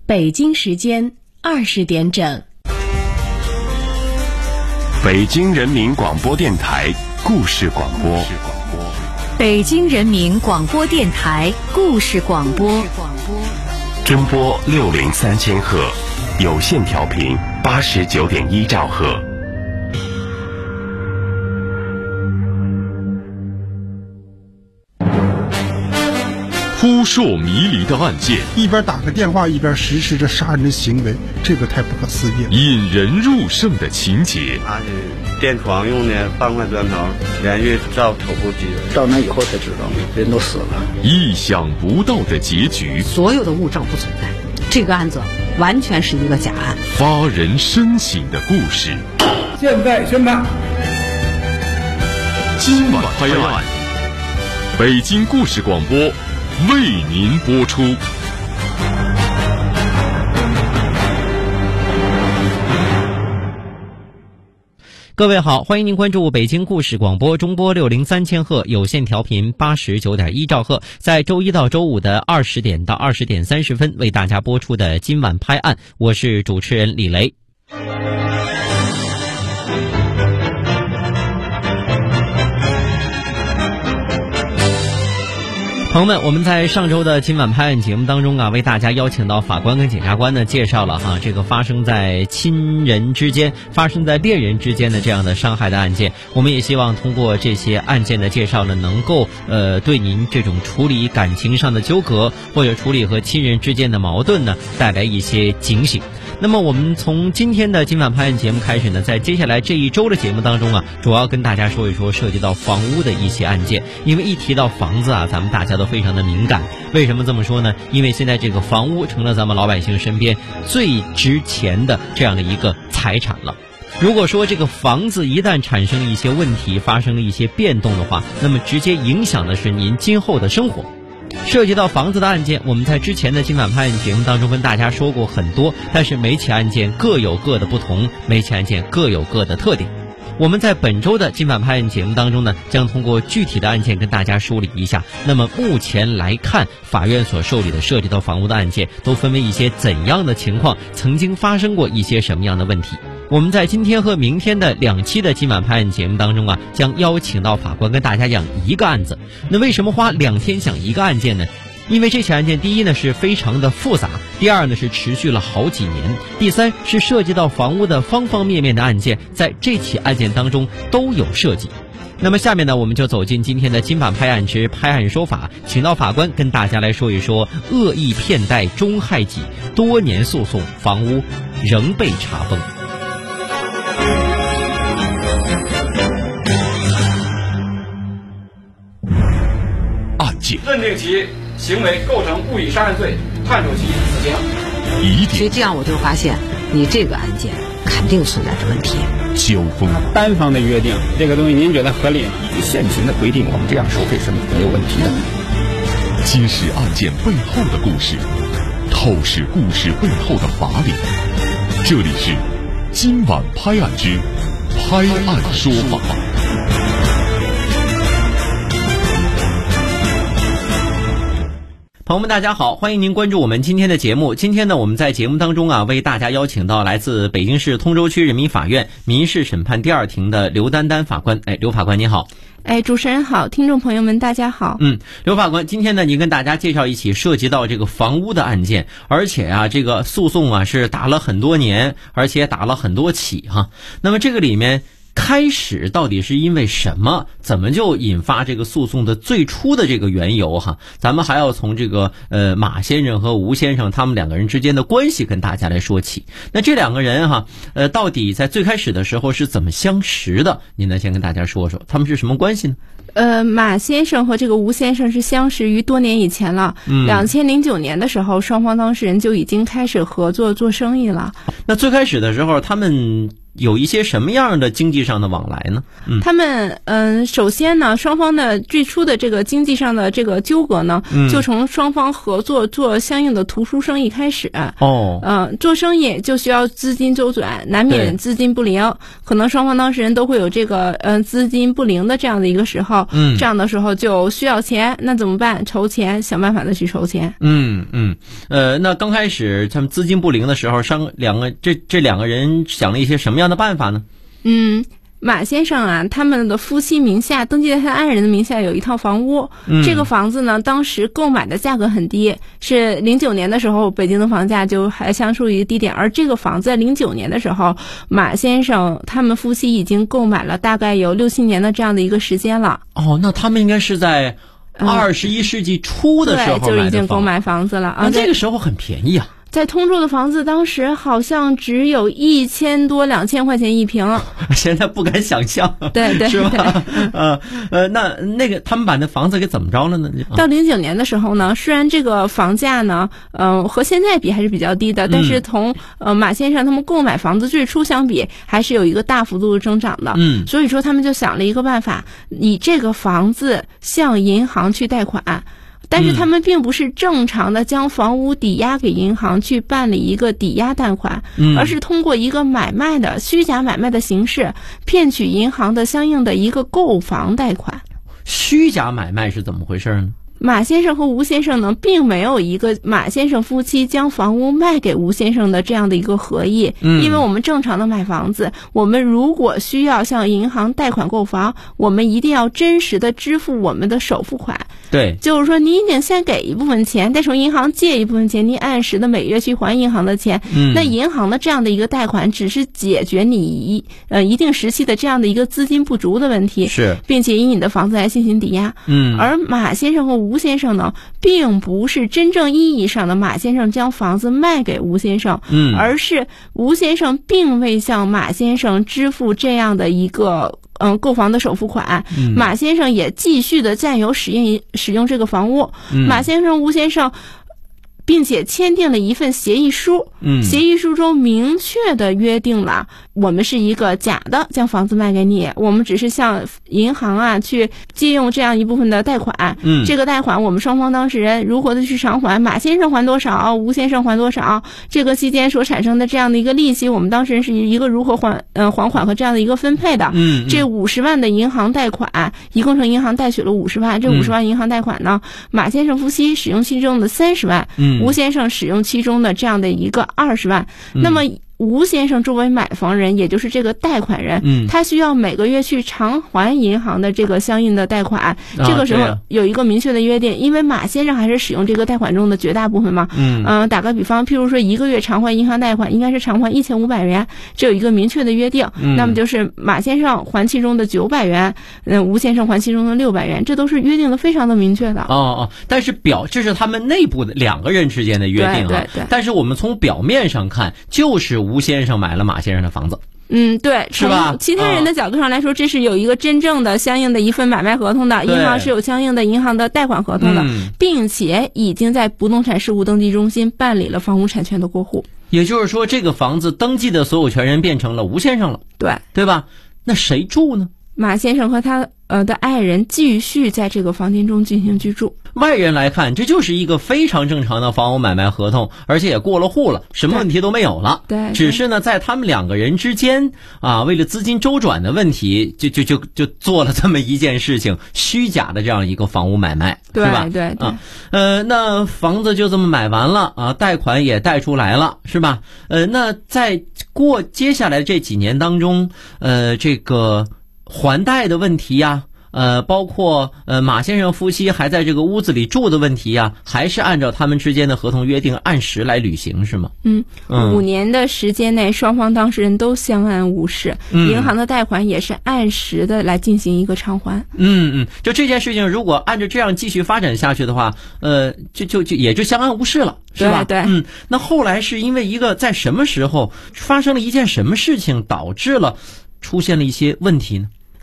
北京时间20点整。 北京人民广播电台故事广播。 北京人民广播电台故事广播。 中波603000赫，有线调频89.1兆赫。 扑朔迷离的案件， 一边打个电话一边实施着杀人的行为，这个太不可思议了。 引人入胜的情节， 他是电床用的半块砖头连续照头部击人， 到那以后才知道人都死了。 意想不到的结局， 所有的物证不存在，这个案子完全是一个假案。 发人深省的故事， 现在宣判。 今晚拍案，北京故事广播为您播出。 各位好，欢迎您关注北京故事广播中波603000赫有线调频89.1兆赫，在周一到周五的20点到20点30分为大家播出的今晚拍案，我是主持人李雷。朋友们，我们在上周的今晚拍案节目当中为大家邀请到法官跟检察官呢，介绍了这个发生在亲人之间、发生在恋人之间的这样的伤害的案件。我们也希望通过这些案件的介绍呢，能够对您这种处理感情上的纠葛或者处理和亲人之间的矛盾呢，带来一些警醒。那么我们从今天的今晚拍案节目开始呢，在接下来这一周的节目当中主要跟大家说一说涉及到房屋的一些案件。因为一提到房子咱们大家都非常的敏感。为什么这么说呢？因为现在这个房屋成了咱们老百姓身边最值钱的这样的一个财产了。如果说这个房子一旦产生了一些问题，发生了一些变动的话，那么直接影响的是您今后的生活。涉及到房子的案件，我们在之前的今晚拍案节目当中跟大家说过很多，但是每起案件各有各的不同，每起案件各有各的特点。我们在本周的今晚拍案节目当中呢，将通过具体的案件跟大家梳理一下。那么目前来看，法院所受理的涉及到房屋的案件都分为一些怎样的情况，曾经发生过一些什么样的问题。我们在今天和明天的2期的今晚拍案节目当中将邀请到法官跟大家讲一个案子。那为什么花2天讲一个案件呢？因为这起案件第一呢是非常的复杂，第二呢是持续了好几年，第三是涉及到房屋的方方面面的案件，在这起案件当中都有涉及。那么下面呢，我们就走进今天的今晚拍案之拍案说法，请到法官跟大家来说一说恶意骗贷终害己，多年诉讼房屋仍被查封。 案件认定其行为构成故意杀人罪，判处其死刑。 所以这样我就发现，你这个案件肯定存在着问题。 交锋， 单方的约定，这个东西您觉得合理吗？ 现行的规定，我们这样收费是没有问题的。 揭示案件背后的故事，透视故事背后的法理。这里是今晚拍案之拍案说法。 朋友们大家好，欢迎您关注我们今天的节目。今天呢，我们在节目当中为大家邀请到来自北京市通州区人民法院民事审判第2庭的刘丹丹法官。刘法官你好。 主持人好，听众朋友们大家好。 刘法官，今天呢，您跟大家介绍一起涉及到这个房屋的案件，而且这个诉讼是打了很多年，而且打了很多起那么这个里面开始到底是因为什么？怎么就引发这个诉讼的最初的这个缘由咱们还要从这个马先生和吴先生他们2个人之间的关系跟大家来说起。那这2个人到底在最开始的时候是怎么相识的？您呢先跟大家说说他们是什么关系呢？ 马先生和这个吴先生是相识于多年以前了。2009年的时候，双方当事人就已经开始合作做生意了。 那最开始的时候他们有一些什么样的经济上的往来呢？ 他们首先呢，双方的最初的这个经济上的这个纠葛呢，就从双方合作做相应的图书生意开始。做生意就需要资金周转，难免资金不灵，可能双方当事人都会有这个资金不灵的这样的一个时候。这样的时候就需要钱，那怎么办？筹钱，想办法的去筹钱。 那刚开始他们资金不灵的时候，这两个人想了一些什么样的办法呢？ 马先生啊，他们的夫妻名下登记在他爱人的名下有一套房屋。这个房子呢，当时购买的价格很低，是09年的时候北京的房价就还相处于低点，而这个房子在09年的时候，马先生他们夫妻已经购买了大概有6-7年的这样的一个时间了。 那他们应该是在21世纪初的时候买的对，就已经购买房子了。 这个时候很便宜啊。 在通州的房子当时好像只有1000多2000块钱一平， 现在不敢想象， 对， 是吧？那个他们把那房子给怎么着了呢？ 到09年的时候呢，虽然这个房价呢，和现在比还是比较低的，但是同马先生他们购买房子最初相比，还是有一个大幅度的增长的。所以说他们就想了一个办法，以这个房子向银行去贷款。但是他们并不是正常的将房屋抵押给银行去办理一个抵押贷款，而是通过一个虚假买卖的形式骗取银行的相应的一个购房贷款。 虚假买卖是怎么回事呢？ 马先生和吴先生呢，并没有一个马先生夫妻将房屋卖给吴先生的这样的一个合意。因为我们正常的买房子，我们如果需要向银行贷款购房，我们一定要真实的支付我们的首付款。 对， 就是说你已经先给一部分钱，再从银行借一部分钱，你按时的每月去还银行的钱。那银行的这样的一个贷款只是解决你一定时期的这样的一个资金不足的问题， 是， 并且以你的房子来进行抵押。而马先生和吴先生呢，并不是真正意义上的马先生将房子卖给吴先生，而是吴先生并未向马先生支付这样的一个购房的首付款，马先生也继续的占有使用这个房屋。马先生、吴先生并且签订了一份协议书，协议书中明确的约定了，我们是一个假的将房子卖给你，我们只是向银行啊去借用这样一部分的贷款，这个贷款我们双方当事人如何的去偿还，马先生还多少，吴先生还多少，这个期间所产生的这样的一个利息，我们当事人是一个如何还款和这样的一个分配的。这50万的银行贷款，一共从银行贷取了50万，这50万银行贷款呢，马先生夫妻使用其中的30万，吴先生使用其中的这样的一个20万。那么吴先生作为买房人，也就是这个贷款人，他需要每个月去偿还银行的这个相应的贷款。这个时候有一个明确的约定，因为马先生还是使用这个贷款中的绝大部分嘛。打个比方，譬如说一个月偿还银行贷款应该是偿还1500元，这有一个明确的约定。那么就是马先生还其中的900元，吴先生还其中的600元，这都是约定的非常的明确的。 但是这是他们内部的两个人之间的约定啊。 对。 但是我们从表面上看，就是吴先生买了马先生的房子。 对， 是吧？ 从其他人的角度上来说，这是有一个真正的相应的一份买卖合同的，银行是有相应的银行的贷款合同的，并且已经在不动产事务登记中心办理了房屋产权的过户。 也就是说，这个房子登记的所有权人变成了吴先生了，对吧？那谁住呢？ 马先生和他的爱人继续在这个房间中进行居住。 外人来看，这就是一个非常正常的房屋买卖合同，而且也过了户了，什么问题都没有了。 对， 只是呢，在他们两个人之间为了资金周转的问题，就做了这么一件事情，虚假的这样一个房屋买卖， 对吧？ 对。 那房子就这么买完了贷款也贷出来了，是吧？那在接下来这几年当中，这个还贷的问题呀，包括马先生夫妻还在这个屋子里住的问题呀，还是按照他们之间的合同约定按时来履行，是吗？5 年的时间内，双方当事人都相安无事，银行的贷款也是按时的来进行一个偿还。 就这件事情，如果按照这样继续发展下去的话，也就相安无事了，是吧？ 对。 那后来是因为在什么时候发生了一件什么事情，导致了出现了一些问题呢？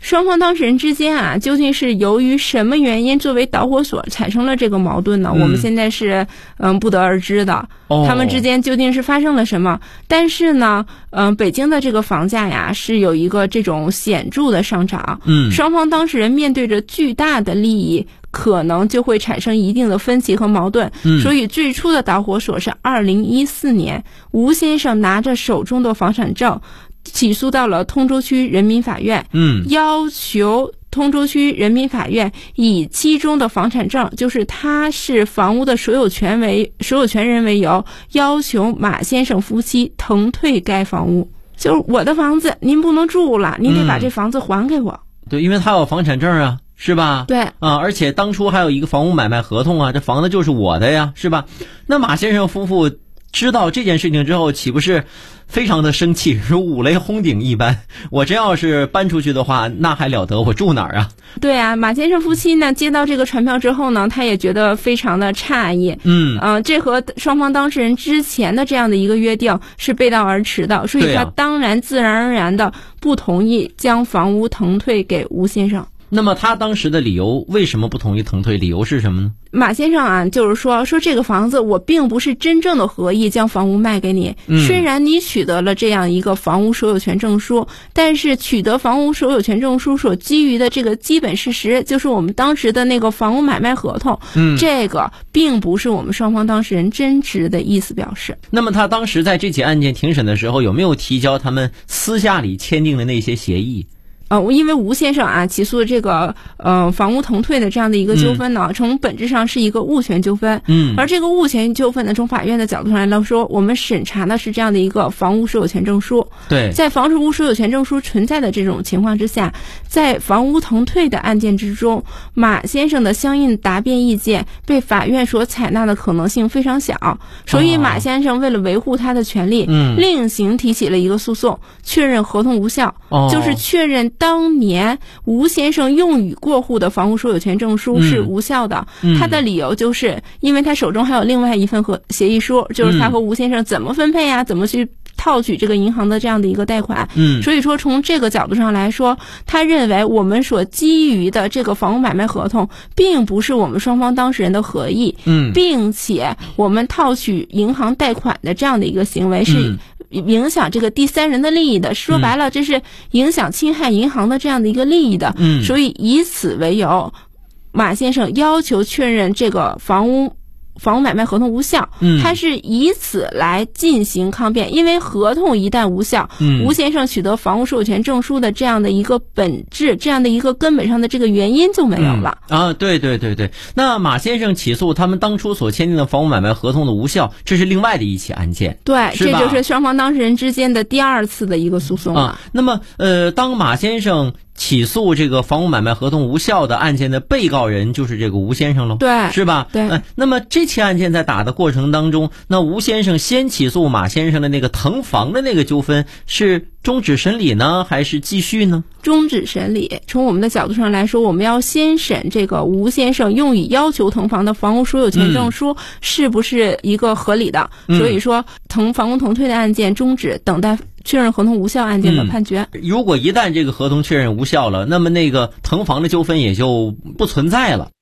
双方当事人之间啊，究竟是由于什么原因作为导火索产生了这个矛盾呢？我们现在是不得而知的。他们之间究竟是发生了什么？但是呢，北京的这个房价呀是有一个这种显著的上涨。双方当事人面对着巨大的利益，可能就会产生一定的分歧和矛盾。所以最初的导火索是2014年，吴先生拿着手中的房产证起诉到了通州区人民法院，要求通州区人民法院以其中的房产证，就是他是房屋的所有权人为由，要求马先生夫妻腾退该房屋。就是我的房子您不能住了，您得把这房子还给我。 对，因为他有房产证啊，是吧？ 对啊，而且当初还有一个房屋买卖合同啊，这房子就是我的呀，是吧？那马先生夫妇知道这件事情之后，岂不是非常的生气，如五雷轰顶一般？我真要是搬出去的话，那还了得？我住哪儿啊？ 对啊，马先生夫妻呢接到这个传票之后呢，他也觉得非常的诧异。这和双方当事人之前的这样的一个约定是背道而驰的，所以他当然自然而然的不同意将房屋腾退给吴先生。 那么他当时的理由为什么不同意腾退？理由是什么呢？ 马先生啊，就是说这个房子我并不是真正的合意将房屋卖给你。虽然你取得了这样一个房屋所有权证书，但是取得房屋所有权证书所基于的这个基本事实，就是我们当时的那个房屋买卖合同，这个并不是我们双方当事人真实的意思表示。 那么他当时在这起案件庭审的时候，有没有提交他们私下里签订的那些协议？ 因为吴先生啊起诉这个房屋腾退的这样的一个纠纷呢，从本质上是一个物权纠纷。而这个物权纠纷呢，从法院的角度上来说，我们审查的是这样的一个房屋所有权证书。 对， 在房屋所有权证书存在的这种情况之下，在房屋腾退的案件之中，马先生的相应答辩意见被法院所采纳的可能性非常小，所以马先生为了维护他的权利，另行提起了一个诉讼，确认合同无效，就是确认当年吴先生用于过户的房屋所有权证书是无效的。他的理由就是因为他手中还有另外一份协议书，就是他和吴先生怎么分配啊，怎么去套取这个银行的这样的一个贷款。所以说从这个角度上来说，他认为我们所基于的这个房屋买卖合同并不是我们双方当事人的合意，并且我们套取银行贷款的这样的一个行为是影响这个第三人的利益的，说白了这是影响侵害银行的这样的一个利益的。所以以此为由，马先生要求确认这个房屋买卖合同无效，他是以此来进行抗辩。因为合同一旦无效，吴先生取得房屋所有权证书的这样的一个本质，这样的一个根本上的这个原因就没有了。 对。那马先生起诉他们当初所签订的房屋买卖合同的无效，这是另外的一起案件。 对，这就是双方当事人之间的第二次的一个诉讼了。 那么当马先生起诉这个房屋买卖合同无效的案件的被告人就是这个吴先生喽， 对， 是吧？ 对。 那么这起案件在打的过程当中，那吴先生先起诉马先生的那个腾房的那个纠纷是终止审理呢，还是继续呢？ 终止审理。从我们的角度上来说，我们要先审这个吴先生用以要求腾房的房屋所有权证书是不是一个合理的。所以说房屋腾退的案件终止，等待确认合同无效案件的判决。 如果一旦这个合同确认无效了，那么那个腾房的纠纷也就不存在了。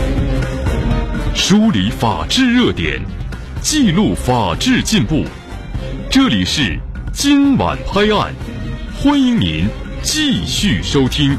梳理法治热点，记录法治进步，这里是今晚拍案，欢迎您继续收听。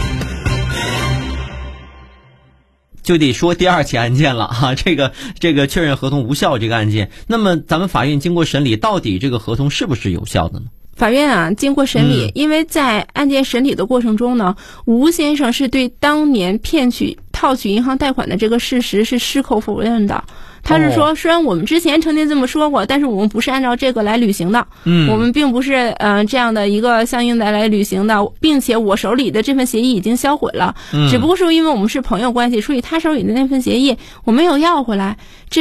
就得说第二起案件了哈，这个确认合同无效这个案件，那么咱们法院经过审理，到底这个合同是不是有效的呢？ 法院啊，经过审理，因为在案件审理的过程中呢，吴先生是对当年套取银行贷款的这个事实是矢口否认的。他是说，虽然我们之前曾经这么说过，但是我们不是按照这个来履行的，我们并不是这样的一个相应的来履行的，并且我手里的这份协议已经销毁了，只不过是因为我们是朋友关系，所以他手里的那份协议我没有要回来，这是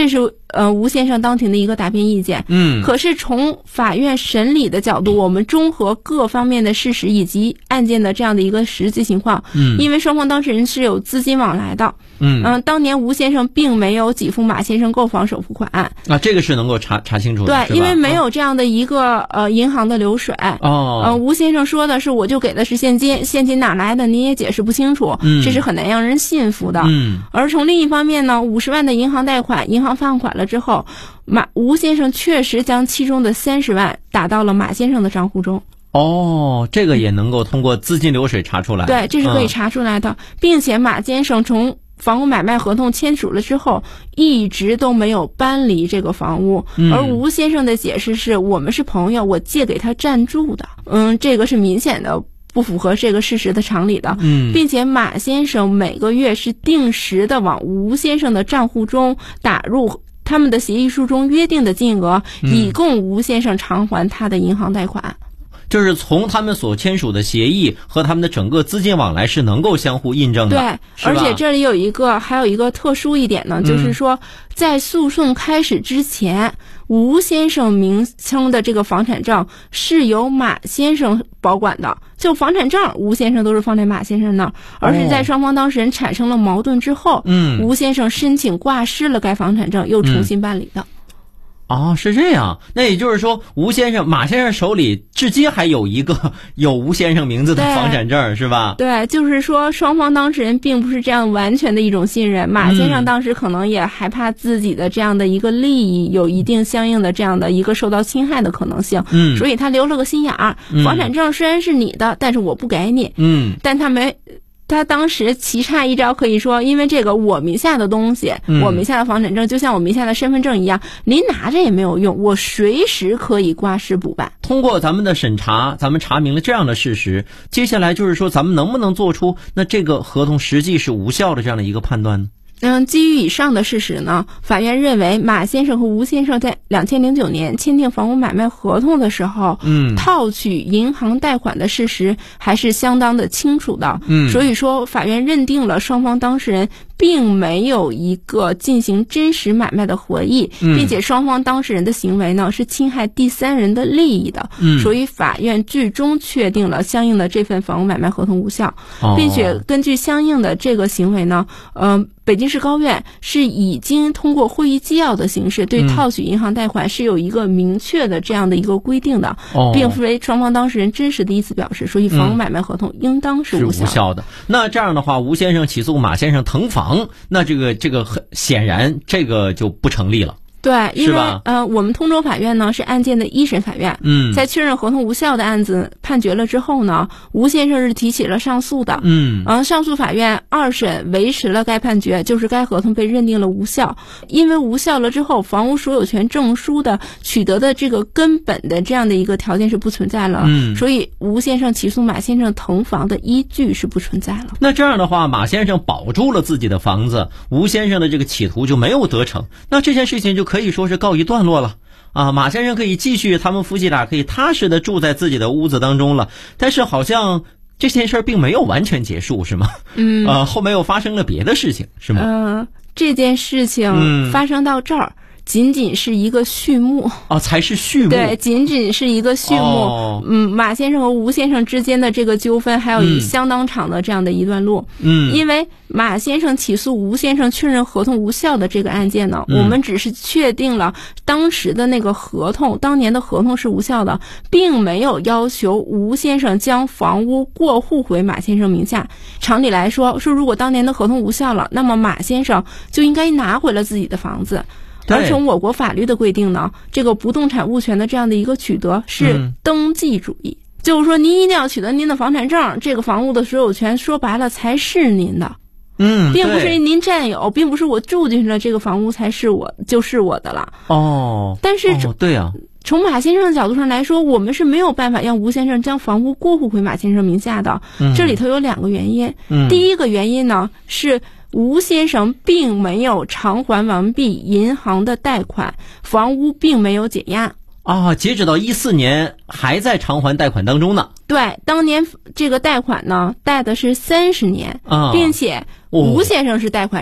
吴先生当庭的一个答辩意见。可是从法院审理的角度，我们综合各方面的事实以及案件的这样的一个实际情况。因为双方当事人是有资金往来的。当年吴先生并没有给付马先生购房首付款。 这个是能够查清楚的。 对，因为没有这样的一个银行的流水。吴先生说的是我就给的是现金，现金哪来的你也解释不清楚，这是很难让人信服的。而从另一方面呢，50万的银行贷款，银行放款了之后，吴先生确实将其中的30万打到了马先生的账户中。 这个也能够通过资金流水查出来。 对，这是可以查出来的。并且马先生从房屋买卖合同签署了之后，一直都没有搬离这个房屋。而吴先生的解释是我们是朋友，我借给他暂住的。这个是明显的不符合这个事实的常理的。并且马先生每个月是定时的往吴先生的账户中打入他们的协议书中约定的金额，以供吴先生偿还他的银行贷款。 就是从他们所签署的协议和他们的整个资金往来是能够相互印证的。 对，而且这里还有一个特殊一点呢，就是说在诉讼开始之前，吴先生名称的这个房产证是由马先生保管的，就房产证吴先生都是放在马先生那儿，而是在双方当事人产生了矛盾之后，吴先生申请挂失了该房产证，又重新办理的。 是这样。那也就是说，马先生手里至今还有一个有吴先生名字的房产证，是吧？ 对，就是说双方当事人并不是这样完全的一种信任。马先生当时可能也害怕自己的这样的一个利益有一定相应的这样的一个受到侵害的可能性。所以他留了个心眼儿。房产证虽然是你的，但是我不给你。但他当时棋差一招，可以说因为这个我名下的东西，我名下的房产证就像我名下的身份证一样，您拿着也没有用，我随时可以挂失补办。 通过咱们的审查，咱们查明了这样的事实，接下来就是说咱们能不能做出那这个合同实际是无效的这样的一个判断呢？ 基于以上的事实呢，法院认为马先生和吴先生在2009年签订房屋买卖合同的时候，套取银行贷款的事实还是相当的清楚的。所以说法院认定了双方当事人并没有一个进行真实买卖的合意，并且双方当事人的行为呢是侵害第三人的利益的。所以法院最终确定了相应的这份房屋买卖合同无效，并且根据相应的这个行为呢，北京市高院是已经通过会议纪要的形式对套取银行贷款是有一个明确的这样的一个规定的，并非双方当事人真实的意思表示，所以房屋买卖合同应当是无效的。那这样的话，吴先生起诉马先生腾房，那这个很显然这个就不成立了。 对，因为我们通州法院呢是案件的一审法院，在确认合同无效的案子判决了之后呢，吴先生是提起了上诉的，上诉法院2审维持了该判决，就是该合同被认定了无效。因为无效了之后，房屋所有权证书的取得的这个根本的这样的一个条件是不存在了，所以吴先生起诉马先生腾房的依据是不存在了。 那这样的话，马先生保住了自己的房子，吴先生的这个企图就没有得逞，那这件事情就可以说是告一段落了啊！马先生可以继续，他们夫妻俩可以踏实的住在自己的屋子当中了。但是好像这件事并没有完全结束，是吗？后面又发生了别的事情，是吗？ 这件事情发生到这儿，仅仅是一个序幕才是序幕。 对，仅仅是一个序幕。马先生和吴先生之间的这个纠纷还有相当长的这样的一段路。因为马先生起诉吴先生确认合同无效的这个案件呢，我们只是确定了当时的那个合同，当年的合同是无效的，并没有要求吴先生将房屋过户回马先生名下。常理来说，如果当年的合同无效了，那么马先生就应该拿回了自己的房子。而从我国法律的规定呢，这个不动产物权的这样的一个取得是登记主义，就是说您一定要取得您的房产证，这个房屋的所有权说白了才是您的。并不是您占有，并不是我住进去了这个房屋才是就是我的了。但是对啊， 从马先生的角度上来说，我们是没有办法让吴先生将房屋过户回马先生名下的。这里头有2个原因。第一个原因呢是吴先生并没有偿还完毕银行的贷款，房屋并没有解押。 截止到14年还在偿还贷款当中呢。 对，当年这个贷款呢贷的是30年，并且吴先生是贷款人，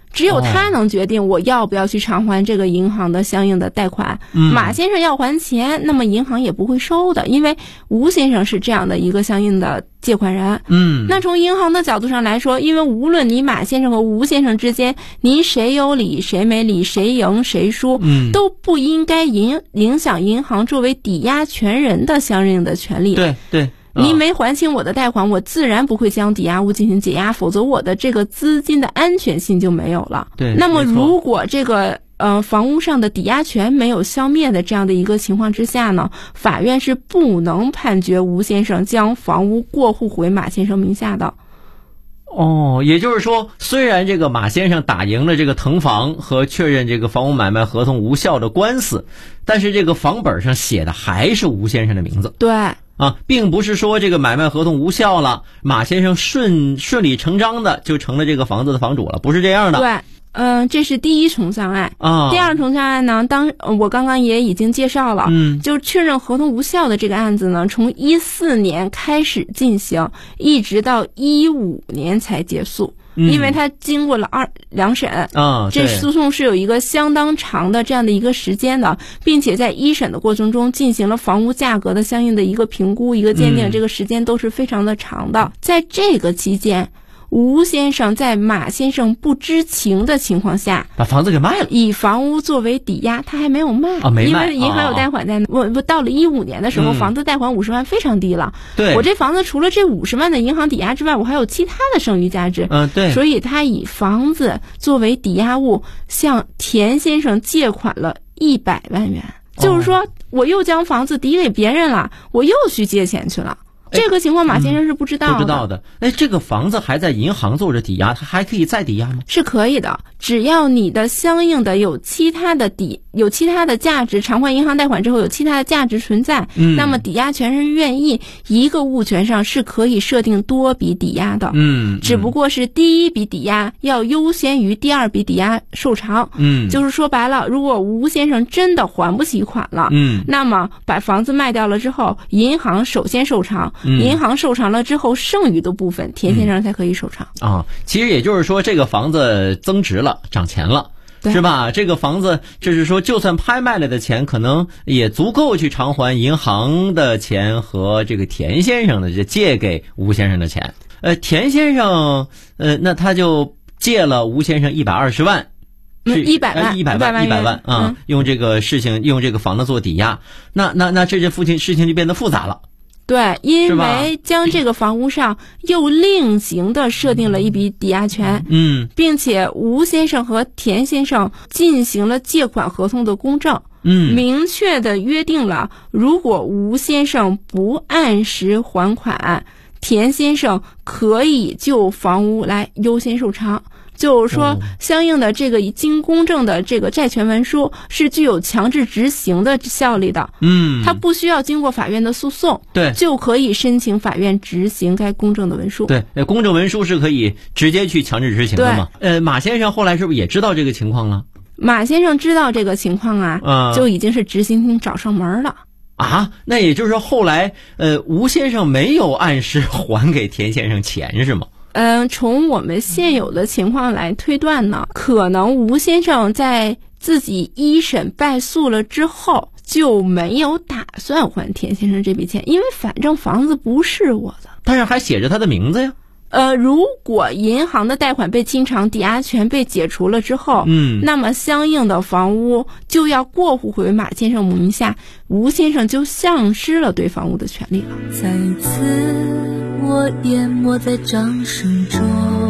只有他能决定我要不要去偿还这个银行的相应的贷款。马先生要还钱，那么银行也不会收的，因为吴先生是这样的一个相应的借款人。那从银行的角度上来说，因为无论你马先生和吴先生之间，您谁有理谁没理，谁赢谁输，都不应该影响银行作为抵押权人的相应的权利。 对。 您没还清我的贷款，我自然不会将抵押物进行解押，否则我的这个资金的安全性就没有了。 对。 那么如果这个房屋上的抵押权没有消灭的这样的一个情况之下呢，法院是不能判决吴先生将房屋过户回马先生名下的。 也就是说，虽然这个马先生打赢了这个腾房和确认这个房屋买卖合同无效的官司，但是这个房本上写的还是吴先生的名字。 对。 并不是说这个买卖合同无效了，马先生顺理成章的就成了这个房子的房主了，不是这样的。 对，这是第一重障碍。第二重障碍呢，我刚刚也已经介绍了，就确认合同无效的这个案子呢，从14年开始进行，一直到15年才结束。因为它经过了2审这诉讼是有一个相当长的这样的一个时间的，并且在1审的过程中进行了房屋价格的相应的一个评估、一个鉴定，这个时间都是非常的长的。在这个期间，吴先生在马先生不知情的情况下把房子给卖了， 以房屋作为抵押，他还没有卖没卖， 因为银行有贷款在那。我到了15年的时候，房子贷款50万非常低了。 对， 我这房子除了这50万的银行抵押之外，我还有其他的剩余价值。 对， 所以他以房子作为抵押物向田先生借款了100万元，就是说我又将房子抵给别人了，我又去借钱去了。这个情况马先生是不知道的。 这个房子还在银行做着抵押，它还可以再抵押吗？ 是可以的，只要你的相应的有其他的价值，偿还银行贷款之后有其他的价值存在，那么抵押权人愿意一个物权上是可以设定多笔抵押的。只不过是第一笔抵押要优先于第二笔抵押受偿。就是说白了，如果吴先生真的还不起款了，那么把房子卖掉了之后，银行首先受偿。银行受偿了之后，剩余的部分田先生才可以受偿。 其实也就是说，这个房子增值了，涨钱了，是吧？这个房子就是说，就算拍卖了的钱，可能也足够去偿还银行的钱和这个田先生的借给吴先生的钱。田先生，那他就借了吴先生120万。100万啊！用这个房子做抵押，那这事情就变得复杂了。 对，因为将这个房屋上又另行的设定了一笔抵押权，并且吴先生和田先生进行了借款合同的公证，明确的约定了，如果吴先生不按时还款，田先生可以就房屋来优先受偿。就是说，相应的这个经公证的这个债权文书是具有强制执行的效力的。它不需要经过法院的诉讼， 对， 就可以申请法院执行该公证的文书。 对，公证文书是可以直接去强制执行的嘛？马先生后来是不是也知道这个情况了？ 马先生知道这个情况就已经是执行庭找上门了。 那也就是说，后来吴先生没有按时还给田先生钱是吗？ 从我们现有的情况来推断呢，可能吴先生在自己1审败诉了之后，就没有打算还田先生这笔钱，因为反正房子不是我的， 但是还写着他的名字呀。 如果银行的贷款被清偿，抵押权被解除了之后，那么相应的房屋就要过户回马先生名下，吴先生就丧失了对房屋的权利了。 再次我淹没在掌声中，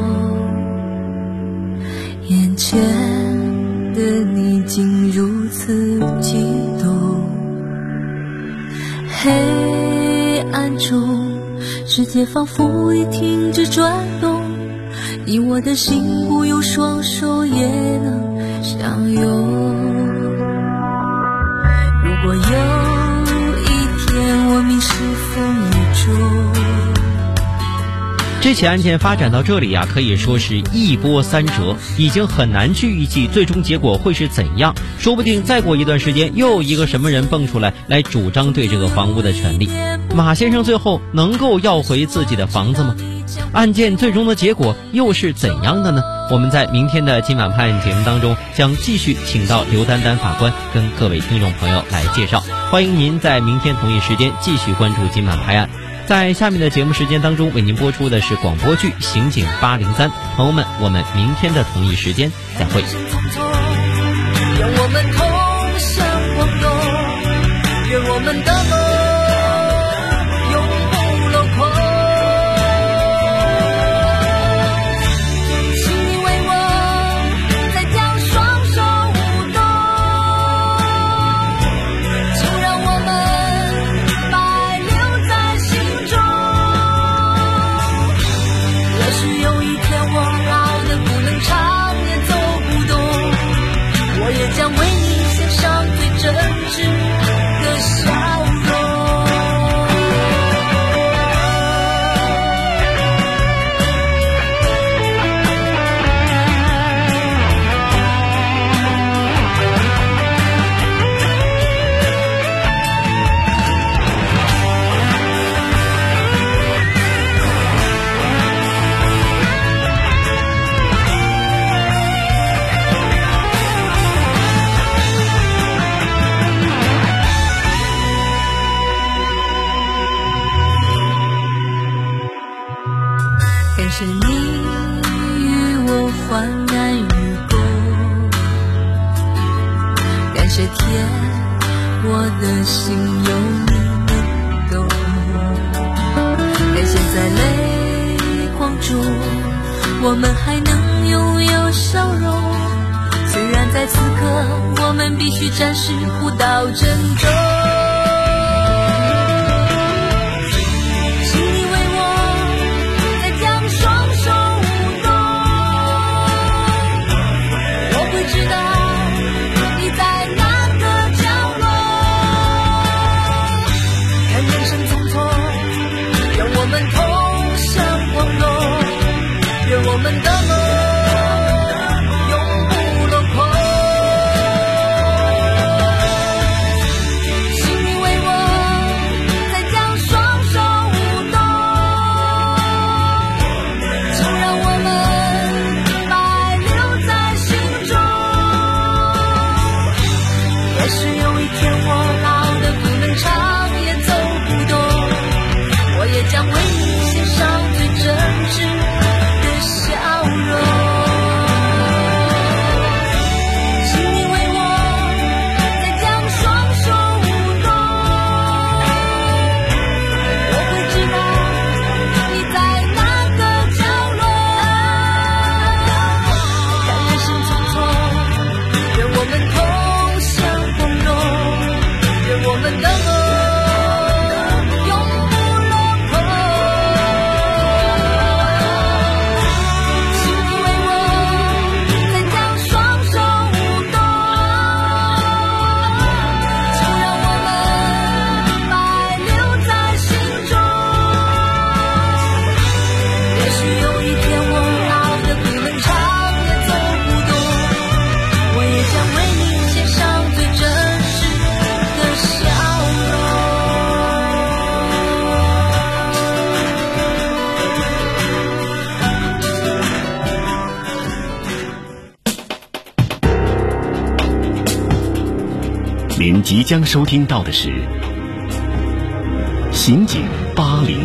眼前的你竟如此激动，黑暗中世界仿佛已停止转动，你我的心不用双手也能相拥。如果有一天我迷失风雨中， 这起案件发展到这里可以说是一波三折，已经很难去预计最终结果会是怎样。说不定再过一段时间，又有一个什么人蹦出来主张对这个房屋的权利。马先生最后能够要回自己的房子吗？ 案件最终的结果又是怎样的呢？我们在明天的今晚拍案节目当中将继续请到刘丹丹法官跟各位听众朋友来介绍，欢迎您在明天同一时间继续关注今晚拍案。在下面的节目时间当中为您播出的是广播剧《刑警803》，朋友们，我们明天的同一时间再会。 愿我们同向广东，愿我们的梦是你与我患难与共，感谢天，我的心有你能懂，感谢在泪光中我们还能拥有笑容，虽然在此刻我们必须暂时互道珍重。 您即将收听到的是《刑警803》。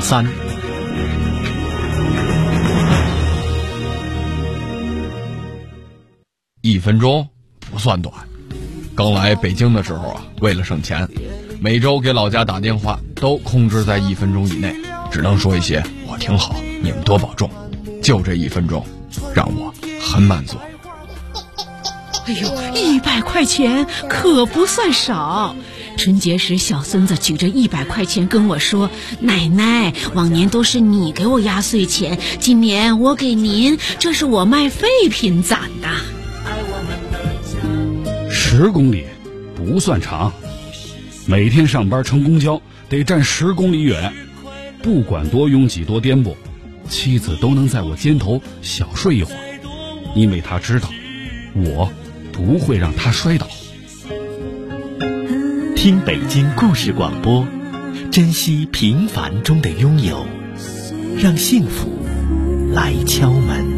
1分钟不算短。刚来北京的时候啊，为了省钱，每周给老家打电话都控制在1分钟以内，只能说一些我挺好，你们多保重。就这1分钟，让我很满足。 哎呦，100块钱可不算少。春节时，小孙子举着100块钱跟我说：“奶奶，往年都是你给我压岁钱，今年我给您，这是我卖废品攒的。 ”10公里不算长，每天上班乘公交得站10公里远，不管多拥挤多颠簸，妻子都能在我肩头小睡一会儿，因为她知道我不会让他摔倒。 听北京故事广播，珍惜平凡中的拥有，让幸福来敲门。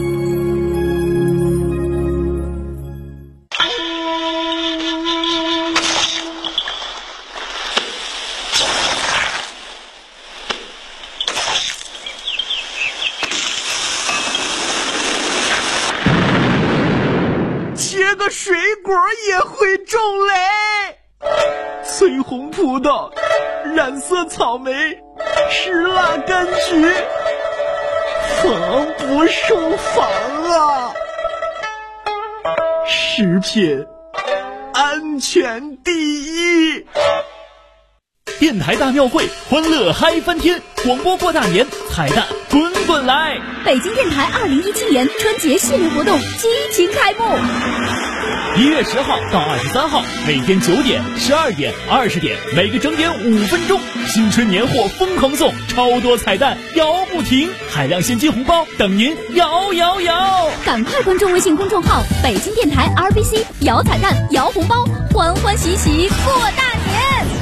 切个水果也会中雷，翠红葡萄，染色草莓，石蜡柑橘，防不胜防啊！食品安全第一。 电台大庙会，欢乐嗨翻天，广播过大年，彩蛋滚滚来！ 北京电台2017年春节系列活动激情开幕。 1月10号到23号，每天9点、12点、20点，每个整点5分钟，新春年货疯狂送，超多彩蛋摇不停，海量现金红包等您摇！ 赶快关注微信公众号北京电台 RBC， 摇彩蛋摇红包，欢欢喜喜过大年。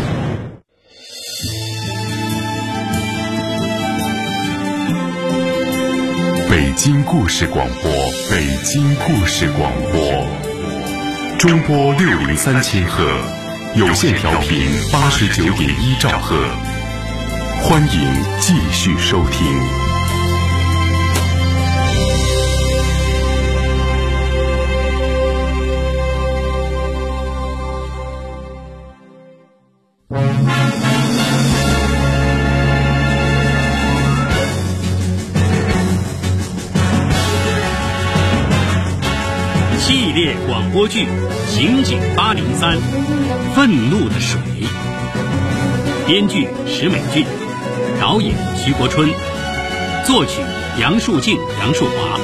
北京故事广播，北京故事广播，中波603千赫，有线调频89.1兆赫，欢迎继续收听。 系列广播剧《刑警803》，愤怒的水。编剧石美俊，导演徐国春，作曲杨树静、杨树华。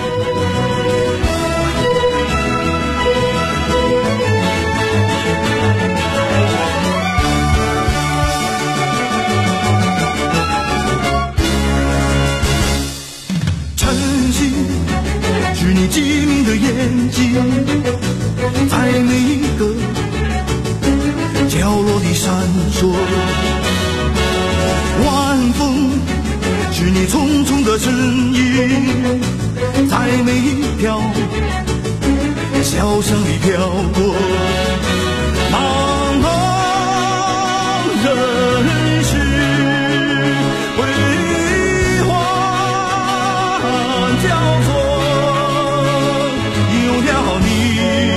是你机灵的眼睛，在每一个角落里闪烁。晚风是你匆匆的身影，在每一条小巷里飘过。茫茫人世辉煌交错，有了你，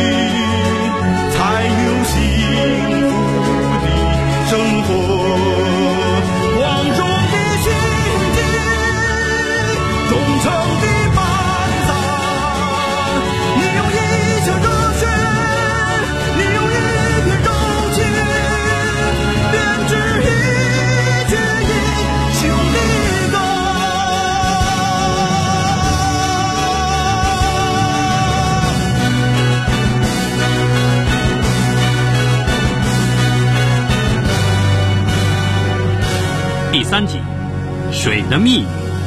才有幸福的生活。广中的心境，忠诚的班长，你有一腔热血，你有一片柔情，编织一曲英雄的歌。 第3集，水的秘密。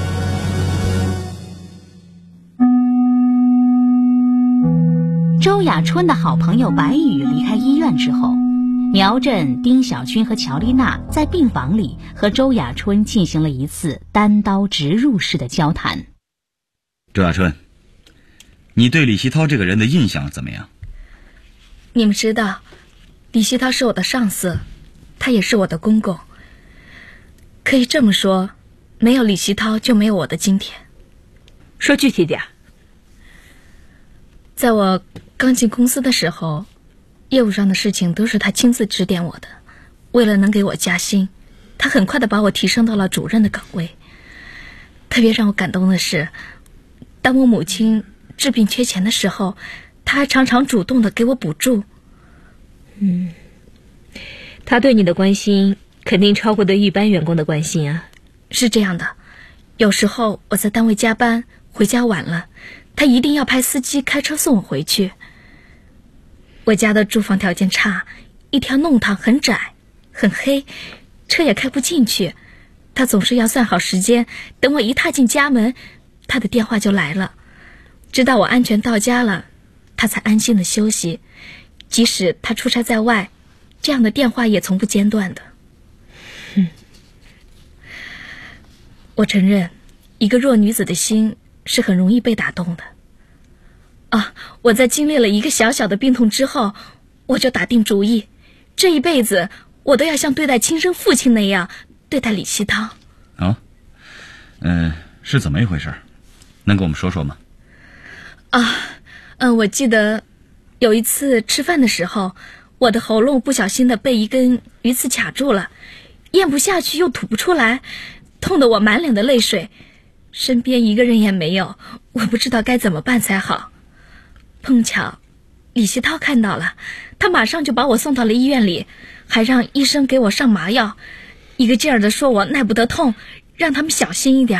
周雅春的好朋友白宇离开医院之后，苗振、丁小军和乔丽娜在病房里和周雅春进行了一次单刀直入式的交谈。 周雅春，你对李希涛这个人的印象怎么样？ 你们知道，李希涛是我的上司，他也是我的公公。可以这么说，没有李希涛就没有我的今天。 说具体点。 在我刚进公司的时候，业务上的事情都是他亲自指点我的。为了能给我加薪，他很快的把我提升到了主任的岗位。特别让我感动的是，当我母亲治病缺钱的时候，他还常常主动的给我补助。 他对你的关心肯定超过对一般员工的关心啊。 是这样的，有时候我在单位加班回家晚了，他一定要派司机开车送我回去。我家的住房条件差，一条弄堂很窄很黑，车也开不进去。他总是要算好时间，等我一踏进家门，他的电话就来了。直到我安全到家了，他才安心的休息。即使他出差在外，这样的电话也从不间断的。我承认， 一个弱女子的心是很容易被打动的。我在经历了一个小小的病痛之后，我就打定主意，这一辈子我都要像对待亲生父亲那样对待李希涛。 是怎么一回事？能跟我们说说吗？ 我记得有一次吃饭的时候，我的喉咙不小心的被一根鱼刺卡住了，咽不下去又吐不出来，痛得我满脸的泪水，身边一个人也没有，我不知道该怎么办才好。碰巧李希涛看到了，他马上就把我送到了医院里，还让医生给我上麻药，一个劲儿的说我耐不得痛，让他们小心一点。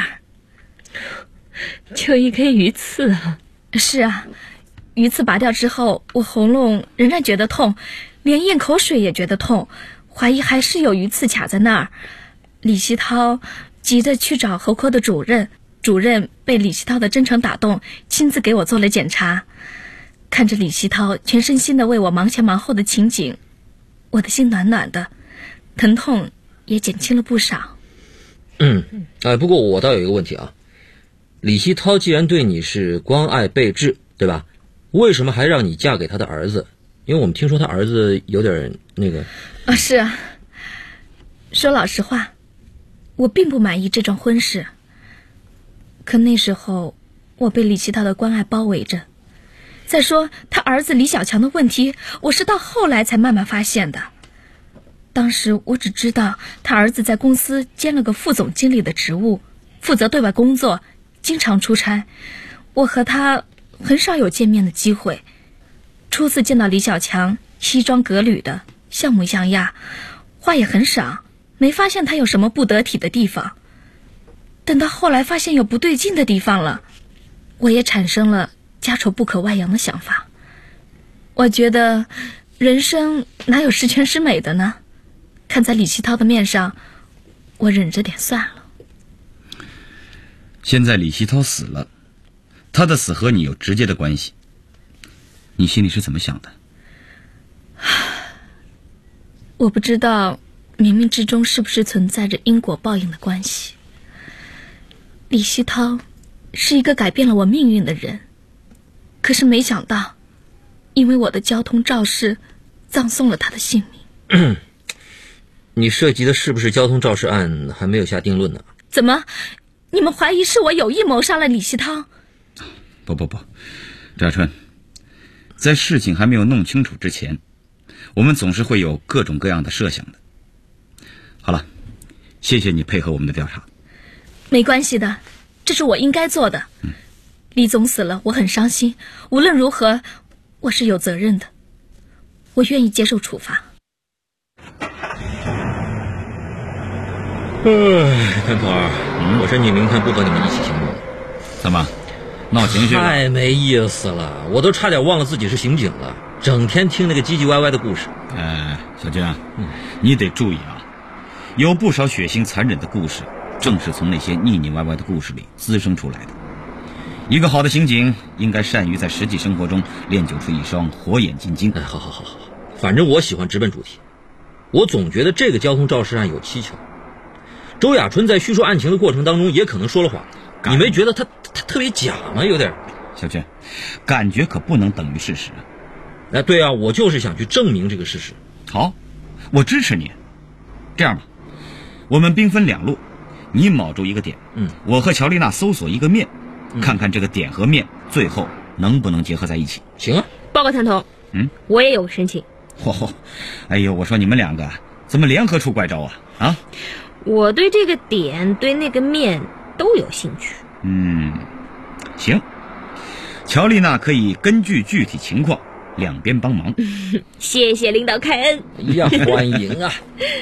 就一根鱼刺啊？ 是啊，鱼刺拔掉之后，我喉咙仍然觉得痛，连咽口水也觉得痛，怀疑还是有鱼刺卡在那儿。李希涛急着去找喉科的主任，主任被李希涛的真诚打动，亲自给我做了检查。看着李希涛全身心的为我忙前忙后的情景，我的心暖暖的，疼痛也减轻了不少。 不过我倒有一个问题啊，李希涛既然对你是关爱备至，对吧？为什么还让你嫁给他的儿子？因为我们听说他儿子有点那个。 是啊，说老实话，我并不满意这桩婚事。可那时候我被李希涛的关爱包围着。再说他儿子李小强的问题，我是到后来才慢慢发现的。当时我只知道他儿子在公司兼了个副总经理的职务，负责对外工作，经常出差，我和他很少有见面的机会。初次见到李小强，西装革履的，像模像样，话也很少，没发现他有什么不得体的地方。等到后来发现有不对劲的地方了，我也产生了家丑不可外扬的想法。我觉得人生哪有十全十美的呢？看在李希涛的面上，我忍着点算了。 现在李希涛死了，他的死和你有直接的关系，你心里是怎么想的？ 我不知道冥冥之中是不是存在着因果报应的关系。李希涛是一个改变了我命运的人，可是没想到因为我的交通肇事葬送了他的性命。 你涉及的是不是交通肇事案还没有下定论呢？ 怎么，你们怀疑是我有意谋杀了李希涛？ 不，赵春，在事情还没有弄清楚之前，我们总是会有各种各样的设想的。好了，谢谢你配合我们的调查。 没关系的，这是我应该做的。李总死了，我很伤心，无论如何我是有责任的，我愿意接受处罚。 潘头儿，我说你明天不和你们一起行动。 怎么闹情绪了？ 太没意思了，我都差点忘了自己是刑警了，整天听那个唧唧歪歪的故事。 小军啊，你得注意啊，有不少血腥残忍的故事正是从那些腻腻歪歪的故事里滋生出来的。一个好的刑警应该善于在实际生活中练就出一双火眼金睛。 好，反正我喜欢直奔主题。我总觉得这个交通肇事案有蹊跷。周亚春在叙述案情的过程当中也可能说了谎，你没觉得他特别假吗？有点。 小军，感觉可不能等于事实啊。 对啊，我就是想去证明这个事实。 好，我支持你。这样吧，我们兵分两路，你铆住一个点，我和乔丽娜搜索一个面，看看这个点和面最后能不能结合在一起。 行啊。 报告谭彤，我也有个申请。 哎呦，我说你们两个怎么联合出怪招啊？ 我对这个点对那个面都有兴趣。 行，乔丽娜可以根据具体情况两边帮忙。 谢谢领导开恩。 欢迎啊。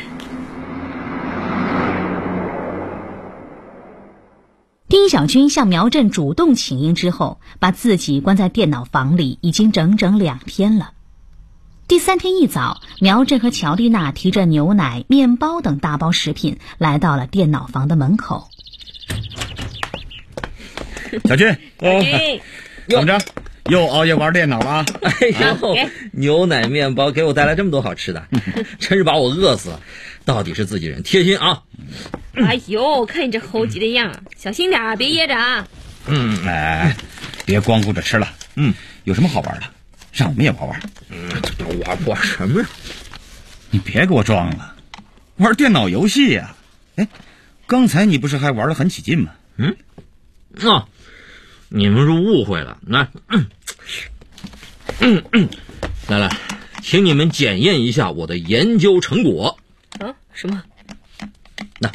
丁小军向苗振主动请缨之后，把自己关在电脑房里已经整整2天了。第3天一早，苗振和乔丽娜提着牛奶、面包等大包食品来到了电脑房的门口。 小军，怎么着？ 又熬夜玩电脑了？ 哎呦，牛奶面包给我带来这么多好吃的，真是把我饿死了。到底是自己人，贴心啊！ 哎呦，看你这猴急的样，小心点，别噎着啊！ 哎，别光顾着吃了。有什么好玩的，让我们也玩玩。 玩什么呀？ 你别给我装了，玩电脑游戏呀！哎，刚才你不是还玩得很起劲吗？ 你们是误会了。来，来，请你们检验一下我的研究成果。 什么？ 那。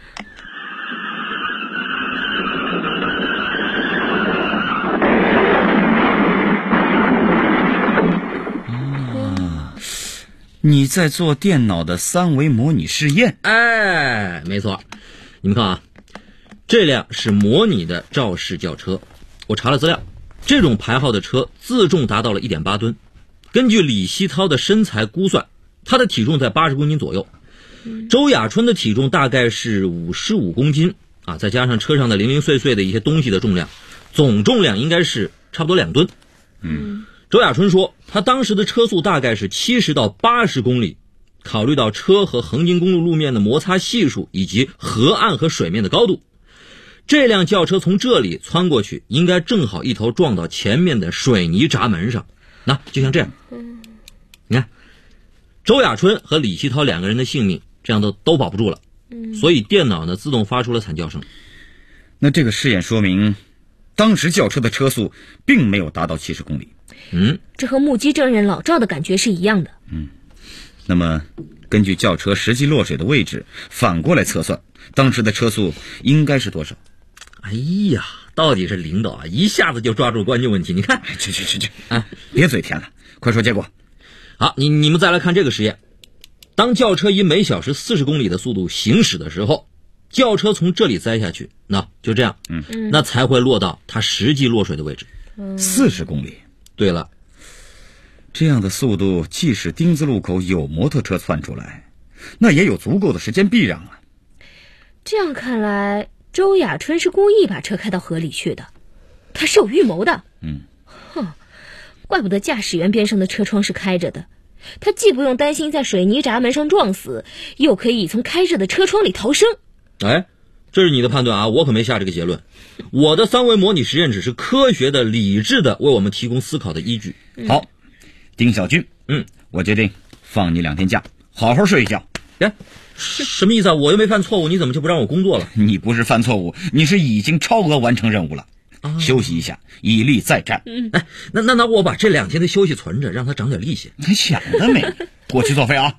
你在做电脑的3维模拟试验？ 哎，没错。你们看啊，这辆是模拟的肇事轿车。我查了资料，这种牌号的车自重达到了 1.8 吨。根据李希涛的身材估算，他的体重在80公斤左右。周雅春的体重大概是55公斤啊，再加上车上的零零碎碎的一些东西的重量，总重量应该是差不多2吨。周雅春说，他当时的车速大概是70到80公里。考虑到车和横津公路路面的摩擦系数以及河岸和水面的高度，这辆轿车从这里穿过去，应该正好一头撞到前面的水泥闸门上。那就像这样，你看，周雅春和李希涛2个人的性命这样都保不住了。所以电脑呢自动发出了惨叫声。 那这个试验说明，当时轿车的车速并没有达到70公里。 这和目击证人老赵的感觉是一样的。 那么根据轿车实际落水的位置反过来测算，当时的车速应该是多少？ 哎呀，到底是领导啊，一下子就抓住关键问题。你看， 去别嘴甜了，快说结果。 好，你们再来看这个实验。当轿车以每小时40公里的速度行驶的时候，轿车从这里栽下去，那就这样，那才会落到它实际落水的位置。 40公里。 对了， 这样的速度，即使丁字路口有摩托车窜出来，那也有足够的时间避让啊。 这样看来，周雅春是故意把车开到河里去的，他是有预谋的。怪不得驾驶员边上的车窗是开着的，他既不用担心在水泥闸门上撞死，又可以从开着的车窗里逃生。 哎，这是你的判断啊，我可没下这个结论。我的3维模拟实验只是科学的、理智的为我们提供思考的依据。 好，丁小军，我决定放你2天假，好好睡一觉。 什么意思啊？我又没犯错误，你怎么就不让我工作了？ 你不是犯错误，你是已经超额完成任务了。休息一下，以力再战。 那我把这2天的休息存着，让它长点力气。 你想得美！过期作废啊！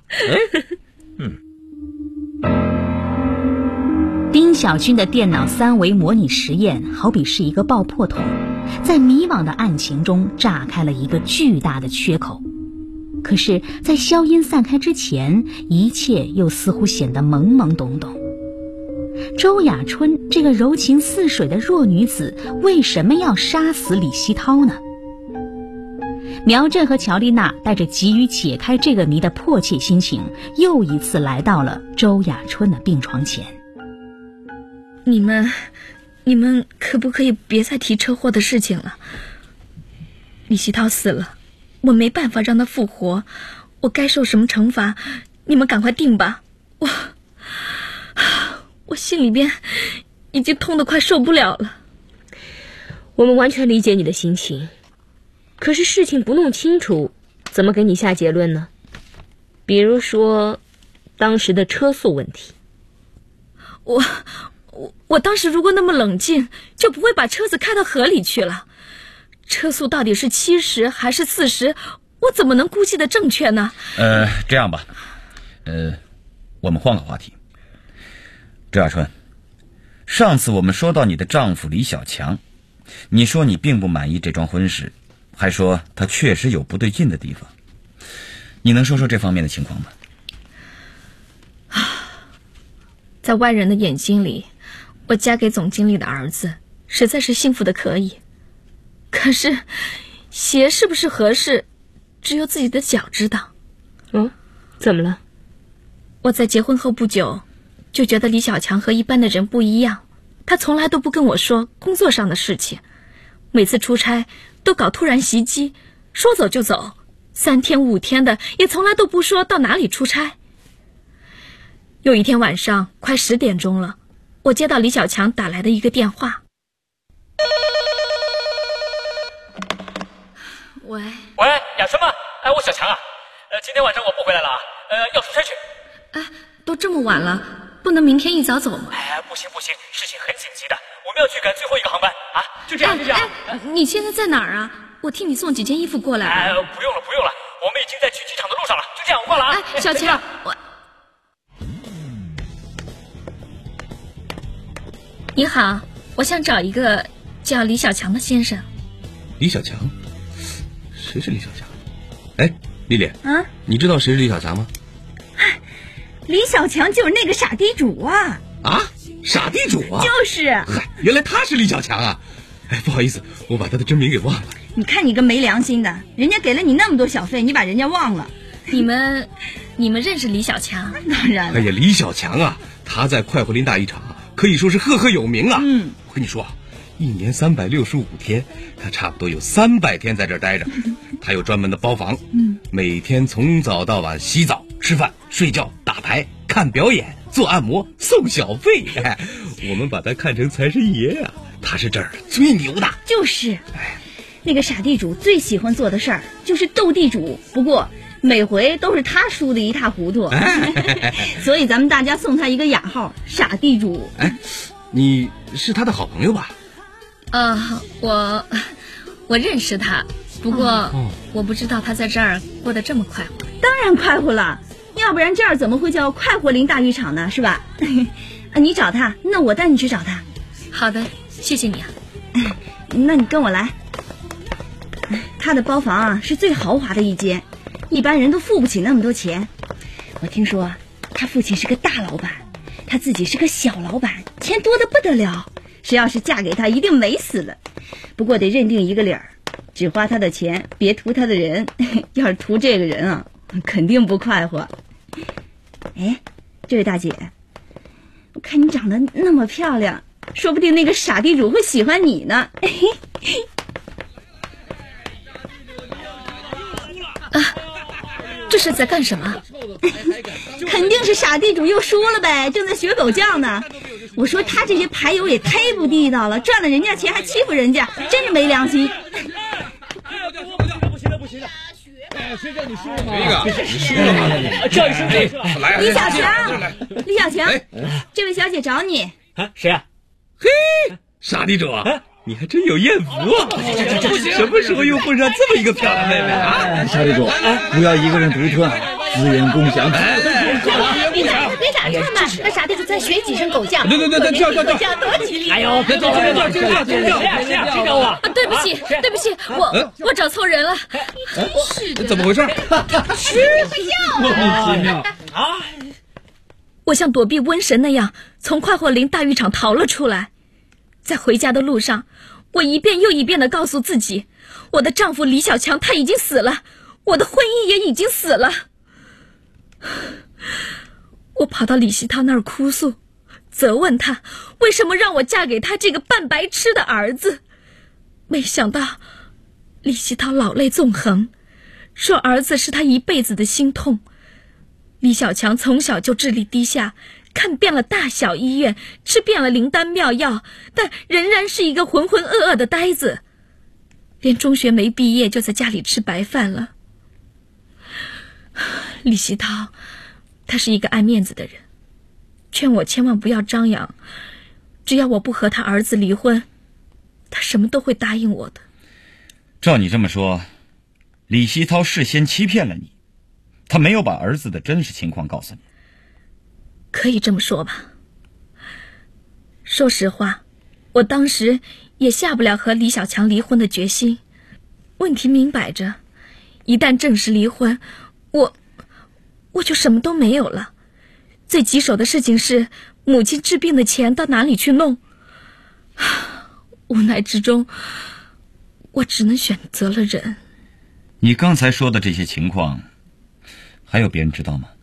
丁小军的电脑3维模拟实验好比是一个爆破筒，在迷惘的案情中炸开了一个巨大的缺口。可是在硝烟散开之前，一切又似乎显得懵懵懂懂。周雅春这个柔情似水的弱女子，为什么要杀死李希涛呢？苗振和乔丽娜带着急于解开这个谜的迫切心情，又一次来到了周雅春的病床前。 你们可不可以别再提车祸的事情了？李希涛死了，我没办法让他复活，我该受什么惩罚，你们赶快定吧。我心里边已经痛得快受不了了。 我们完全理解你的心情，可是事情不弄清楚，怎么给你下结论呢？比如说当时的车速问题。 我当时如果那么冷静，就不会把车子开到河里去了。车速到底是70还是40，我怎么能估计的正确呢？ 这样吧，我们换个话题。周雅春，上次我们说到你的丈夫李小强，你说你并不满意这桩婚事，还说他确实有不对劲的地方。你能说说这方面的情况吗？ 在外人的眼睛里，我嫁给总经理的儿子实在是幸福的可以。可是鞋是不是合适，只有自己的脚知道。 怎么了？ 我在结婚后不久就觉得李小强和一般的人不一样，他从来都不跟我说工作上的事情，每次出差都搞突然袭击，说走就走，3天5天的，也从来都不说到哪里出差。有一天晚上快10点钟了，我接到李小强打来的一个电话。喂， 雅春吗？我小强啊，今天晚上我不回来了啊，要出差去。 都这么晚了，不能明天一早走吗？ 不行，事情很紧急的，我们要去赶最后一个航班啊！就这样。 你现在在哪儿啊？我替你送几件衣服过来。 不用了，我们已经在去机场的路上了。就这样，我挂了啊！ 小强，你好，我想找一个叫李小强的先生。 李小强？谁是李小强？丽丽啊， 你知道谁是李小强吗？ 李小强就是那个傻地主啊！ 傻地主啊！ 就是。 原来他是李小强啊！不好意思，我把他的真名给忘了。 你看你个没良心的，人家给了你那么多小费，你把人家忘了。 你们认识李小强？ 当然了。 李小强啊，他在快活林大浴场可以说是赫赫有名啊。我跟你说，1年365天，他差不多有300天在这儿待着。他有专门的包房，每天从早到晚洗澡、吃饭、睡觉、打牌、看表演、做按摩、送小费。我们把他看成财神爷啊，他是这儿最牛的。 就是，那个傻地主最喜欢做的事儿就是斗地主，不过每回都是他输得一塌糊涂，所以咱们大家送他一个雅号——傻地主。 你是他的好朋友吧？ 我认识他。不过，我不知道他在这儿过得这么快活。 当然快活了，要不然这儿怎么会叫快活林大浴场呢？是吧？你找他，那我带你去找他。 好的，谢谢你啊。 那你跟我来。他的包房啊是最豪华的一间，一般人都付不起那么多钱。我听说他父亲是个大老板，他自己是个小老板，钱多得不得了。谁要是嫁给他，一定美死了。不过得认定一个理儿。只花他的钱，别图他的人。要是图这个人啊，肯定不快活。这位大姐，我看你长得那么漂亮，说不定那个傻地主会喜欢你呢。 这是在干什么？ 肯定是傻地主又输了呗，正在学狗叫呢。我说他这些牌友也太不地道了，赚了人家钱还欺负人家，真是没良心。不行了！谁叫你输了吗？ 你输了吗？ 叫一声这个。李小强，这位小姐找你。 谁啊？ 傻地主，你还真有艳福啊！什么时候又混上这么一个漂亮妹妹啊？ 傻地主，不要一个人独吞，资源共享。 别打岔嘛！那傻地主再学几声狗叫。 对，叫， 多吉利！ 哎呦，别叫！谁找我？ 对不起，我找错人了。 怎么回事？ 莫名其妙啊！我像躲避瘟神那样从快活林大浴场逃了出来，在回家的路上，我一遍又一遍地告诉自己，我的丈夫李小强他已经死了，我的婚姻也已经死了。我跑到李希涛那儿哭诉，责问他为什么让我嫁给他这个半白痴的儿子。没想到李希涛老泪纵横，说儿子是他一辈子的心痛。李小强从小就智力低下，看遍了大小医院，吃遍了灵丹妙药，但仍然是一个浑浑噩噩的呆子，连中学没毕业就在家里吃白饭了。李希涛他是一个爱面子的人，劝我千万不要张扬，只要我不和他儿子离婚，他什么都会答应我的。 照你这么说，李希涛事先欺骗了你，他没有把儿子的真实情况告诉你。 可以这么说吧。说实话，我当时也下不了和李小强离婚的决心。问题明摆着，一旦正式离婚，我就什么都没有了。最棘手的事情是母亲治病的钱到哪里去弄。无奈之中，我只能选择了忍。 你刚才说的这些情况，还有别人知道吗？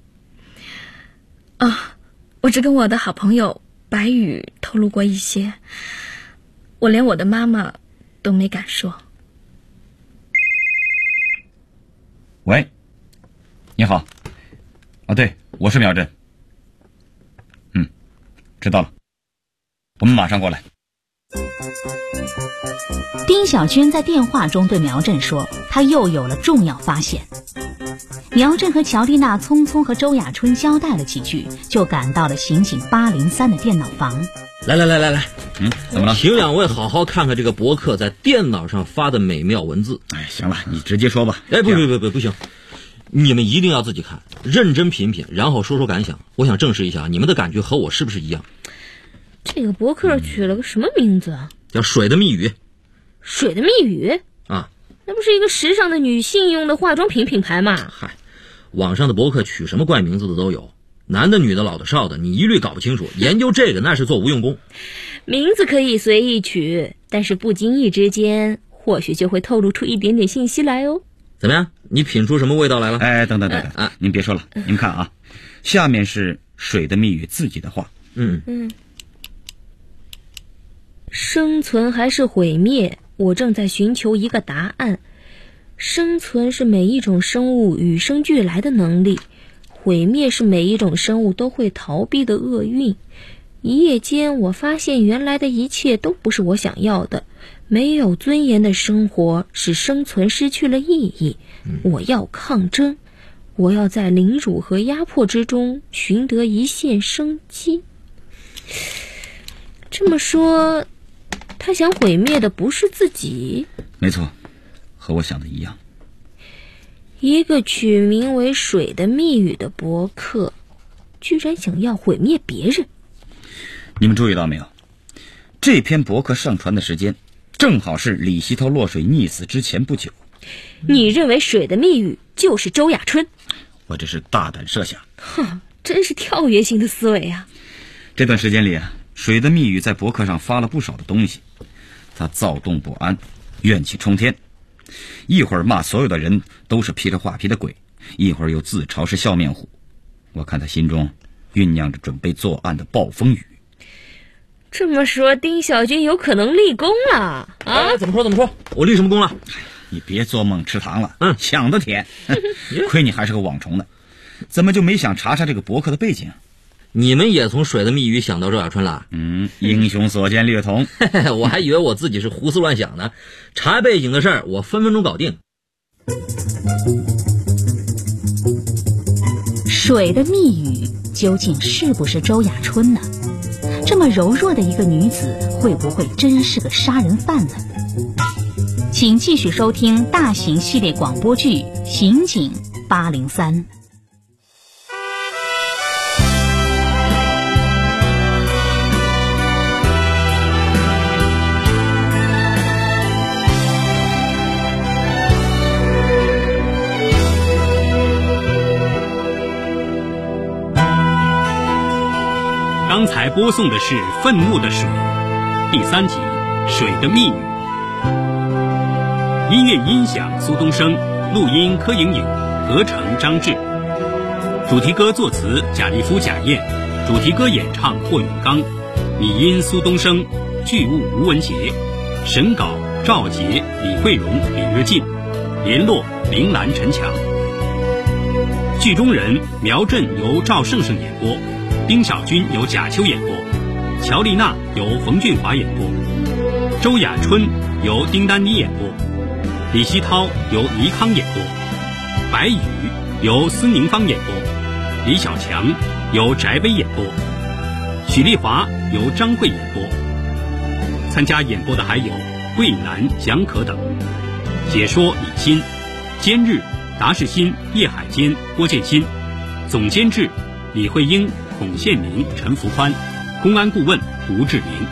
我只跟我的好朋友白宇透露过一些，我连我的妈妈都没敢说。 喂，你好。对，我是苗震。知道了，我们马上过来。 丁小军在电话中对苗震说，他又有了重要发现。苗震和乔丽娜匆匆和周雅春交代了几句，就赶到了刑警803的电脑房。 来， 怎么了？ 请两位好好看看这个博客在电脑上发的美妙文字。 行了，你直接说吧。 不行，你们一定要自己看，认真品品，然后说说感想。我想证实一下你们的感觉和我是不是一样。 这个博客取了个什么名字啊？ 叫水的密语。 水的密语啊， 那不是一个时尚的女性用的化妆品品牌吗？ 嗨，网上的博客取什么怪名字的都有，男的女的老的少的，你一律搞不清楚。研究这个那是做无用功。 名字可以随意取，但是不经意之间或许就会透露出一点点信息来哦。 怎么样，你品出什么味道来了？ 等等您别说了，您看啊，下面是水的密语自己的话。 生存还是毁灭，我正在寻求一个答案。生存是每一种生物与生俱来的能力，毁灭是每一种生物都会逃避的厄运。一夜间，我发现原来的一切都不是我想要的。没有尊严的生活使生存失去了意义。我要抗争，我要在凌辱和压迫之中寻得一线生机。这么说，他想毁灭的不是自己？ 没错，和我想的一样。 一个取名为水的密语的博客，居然想要毁灭别人。 你们注意到没有？这篇博客上传的时间正好是李希涛落水溺死之前不久。 你认为水的密语就是周雅春？ 我这是大胆设想。 真是跳跃性的思维啊。 这段时间里水的密语在博客上发了不少的东西。他躁动不安，怨气冲天，一会儿骂所有的人都是披着画皮的鬼，一会儿又自嘲是笑面虎。我看他心中酝酿着准备作案的暴风雨。 这么说，丁小军有可能立功了啊？ 怎么说？我立什么功了？ 你别做梦吃糖了，想得甜。亏你还是个网虫呢，怎么就没想查查这个博客的背景？ 你们也从水的密语想到周雅春了？ 英雄所见略同。 我还以为我自己是胡思乱想呢。查背景的事儿，我分分钟搞定。 水的密语究竟是不是周雅春呢？这么柔弱的一个女子，会不会真是个杀人犯呢？请继续收听大型系列广播剧《刑警803》。 刚才播送的是《愤怒的水》第3集《水的密语》。音乐音响苏东升，录音柯莹莹，合成张志。主题歌作词贾立夫、贾燕，主题歌演唱霍永刚，拟音苏东升，剧务吴文杰，审稿赵杰、李桂荣、李跃进，联络林兰、陈强。剧中人苗震由赵胜胜演播，丁小军由贾秋演播，乔丽娜由冯俊华演播，周雅春由丁丹妮演播，李希涛由倪康演播，白宇由孙宁芳演播，李小强由翟薇演播，许丽华由张慧演播。参加演播的还有桂兰、蒋可等。解说李欣，监制达世新、叶海坚、郭建新，总监制李慧英、孔宪明、陈福宽，公安顾问吴志明。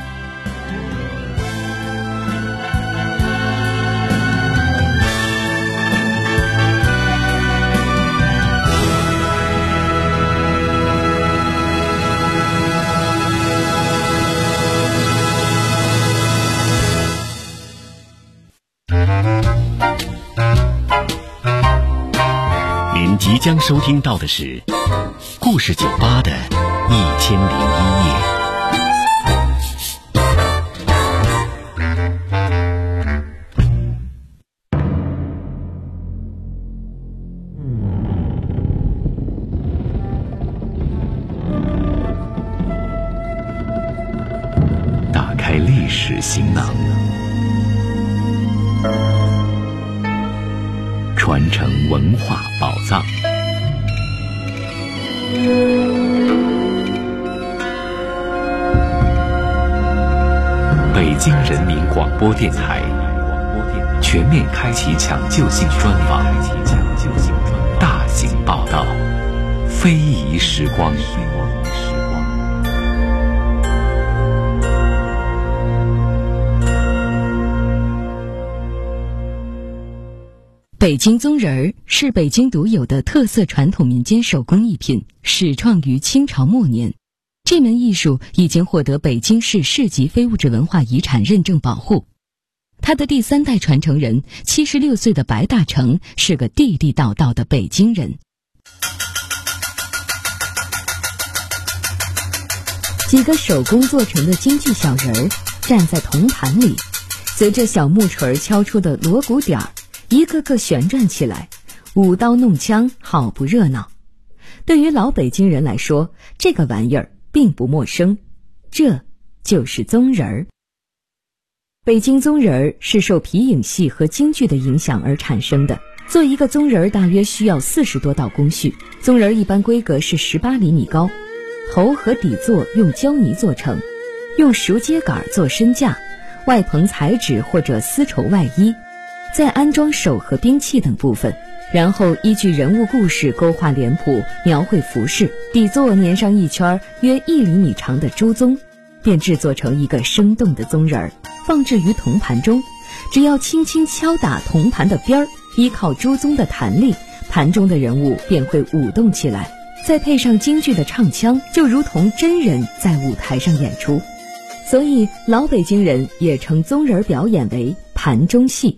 您即将收听到的是故事酒吧的1001夜。 史行囊，传承文化宝藏。北京人民广播电台全面开启抢救性专访，大型报道，非遗时光。 北京宗人儿是北京独有的特色传统民间手工艺品，始创于清朝末年。这门艺术已经获得北京市市级非物质文化遗产认证保护。他的第3代传承人76岁的白大成是个地地道道的北京人。几个手工做成的京剧小人儿站在铜盘里，随着小木锤敲出的锣鼓点儿，一个个旋转起来，舞刀弄枪，好不热闹。对于老北京人来说，这个玩意儿并不陌生，这就是宗人儿。北京宗人儿是受皮影戏和京剧的影响而产生的。做一个宗人儿大约需要40多道工序，宗人儿一般规格是18厘米高，头和底座用胶泥做成，用熟秸秆做身架，外棚彩纸或者丝绸外衣，再安装手和兵器等部分，然后依据人物故事勾画脸谱，描绘服饰，底座粘上一圈约1厘米长的朱宗，便制作成一个生动的宗人儿，放置于铜盘中。只要轻轻敲打铜盘的边儿，依靠朱宗的弹力，盘中的人物便会舞动起来，再配上京剧的唱腔，就如同真人在舞台上演出。所以老北京人也称宗人表演为盘中戏。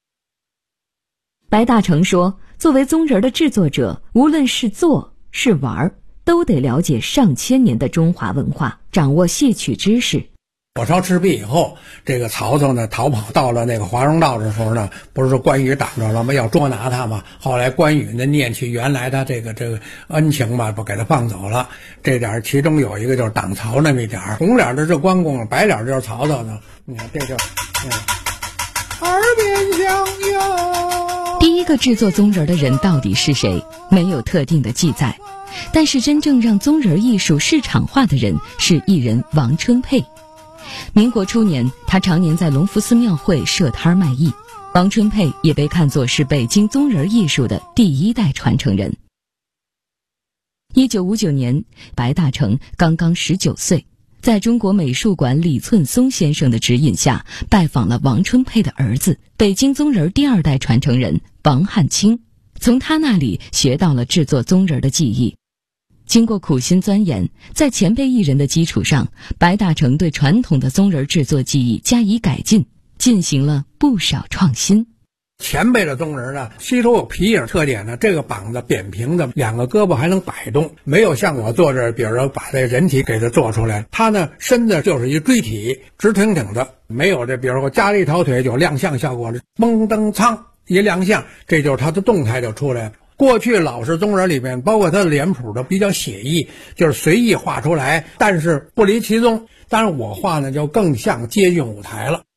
白大成说，作为宗人的制作者，无论是做是玩，都得了解上千年的中华文化，掌握戏曲知识。 火烧赤壁以后，这个曹操呢逃跑到了那个华容道的时候呢，不是关羽挡着了吗？要捉拿他嘛。后来关羽呢念起原来他这个恩情吧，不给他放走了。这点其中有一个就是挡曹那么一点，红脸的是关公，白脸就是曹操呢。你看这就耳边响哟。 第一个制作宗人的人到底是谁？没有特定的记载，但是真正让宗人艺术市场化的人是艺人王春佩。民国初年，他常年在隆福寺庙会设摊卖艺。王春佩也被看作是北京宗人艺术的第1代传承人。1959年，白大成刚刚19岁，在中国美术馆李寸松先生的指引下，拜访了王春佩的儿子，北京宗人第2代传承人王汉卿，从他那里学到了制作宗人的技艺。经过苦心钻研，在前辈艺人的基础上，白大成对传统的宗人制作技艺加以改进，进行了不少创新。 前辈的宗人呢，吸收有皮影特点呢，这个膀子扁平的，2个胳膊还能摆动，没有像我做这，比如说把这人体给它做出来，他呢身子就是一锥体，直挺挺的，没有这，比如说加了一条腿有亮相效果，蹦蹬苍一亮相，这就是他的动态就出来了。过去老式宗人里面，包括他的脸谱都比较写意，就是随意画出来，但是不离其宗。当然我画呢就更像接近舞台了。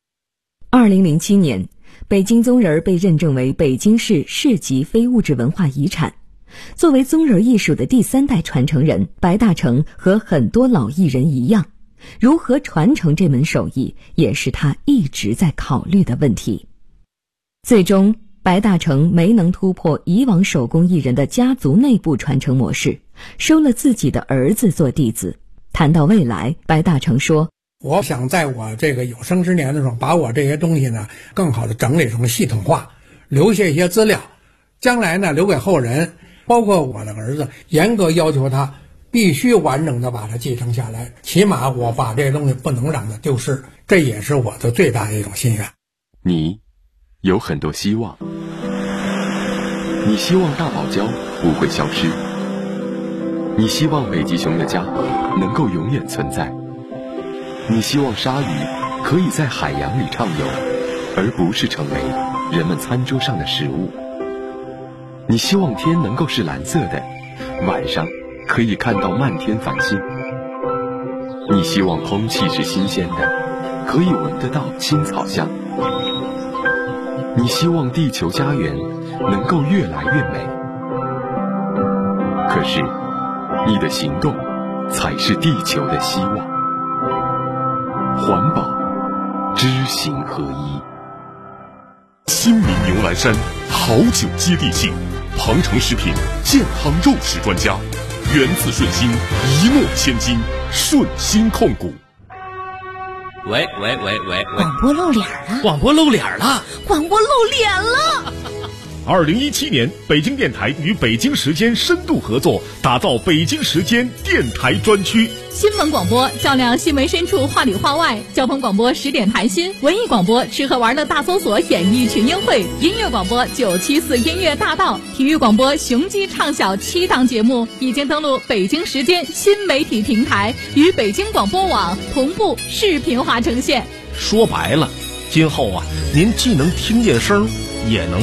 2007年，北京宗人被认证为北京市市级非物质文化遗产。作为宗人艺术的第3代传承人，白大成和很多老艺人一样，如何传承这门手艺，也是他一直在考虑的问题。最终白大成没能突破以往手工艺人的家族内部传承模式，收了自己的儿子做弟子。谈到未来，白大成说， 我想在我这个有生之年的时候，把我这些东西呢更好的整理成系统化，留下一些资料，将来呢留给后人，包括我的儿子，严格要求他必须完整的把它继承下来，起码我把这些东西不能让它丢失，这也是我的最大的一种心愿。 你有很多希望，你希望大堡礁不会消失，你希望北极熊的家能够永远存在，你希望鲨鱼可以在海洋里畅游，而不是成为人们餐桌上的食物，你希望天能够是蓝色的，晚上可以看到漫天繁星，你希望空气是新鲜的， 可以闻得到青草香。你希望地球家园能够越来越美，可是你的行动才是地球的希望。环保，知行合一。 新民牛栏山好酒接地气，庞城食品健康肉食专家，源自顺心，一诺千金，顺心控股。 喂， 广播露脸了！ 广播露脸了！ 广播露脸了 ！2017年，北京电台与北京时间深度合作，打造北京时间电台专区。 新闻广播照亮新闻深处，话里话外；交通广播10点谈心，文艺广播吃喝玩乐大搜索演艺群英会，音乐广播974音乐大道，体育广播雄鸡唱晓7档节目已经登录北京时间新媒体平台，与北京广播网同步视频化呈现。 说白了，今后您既能听见声，也能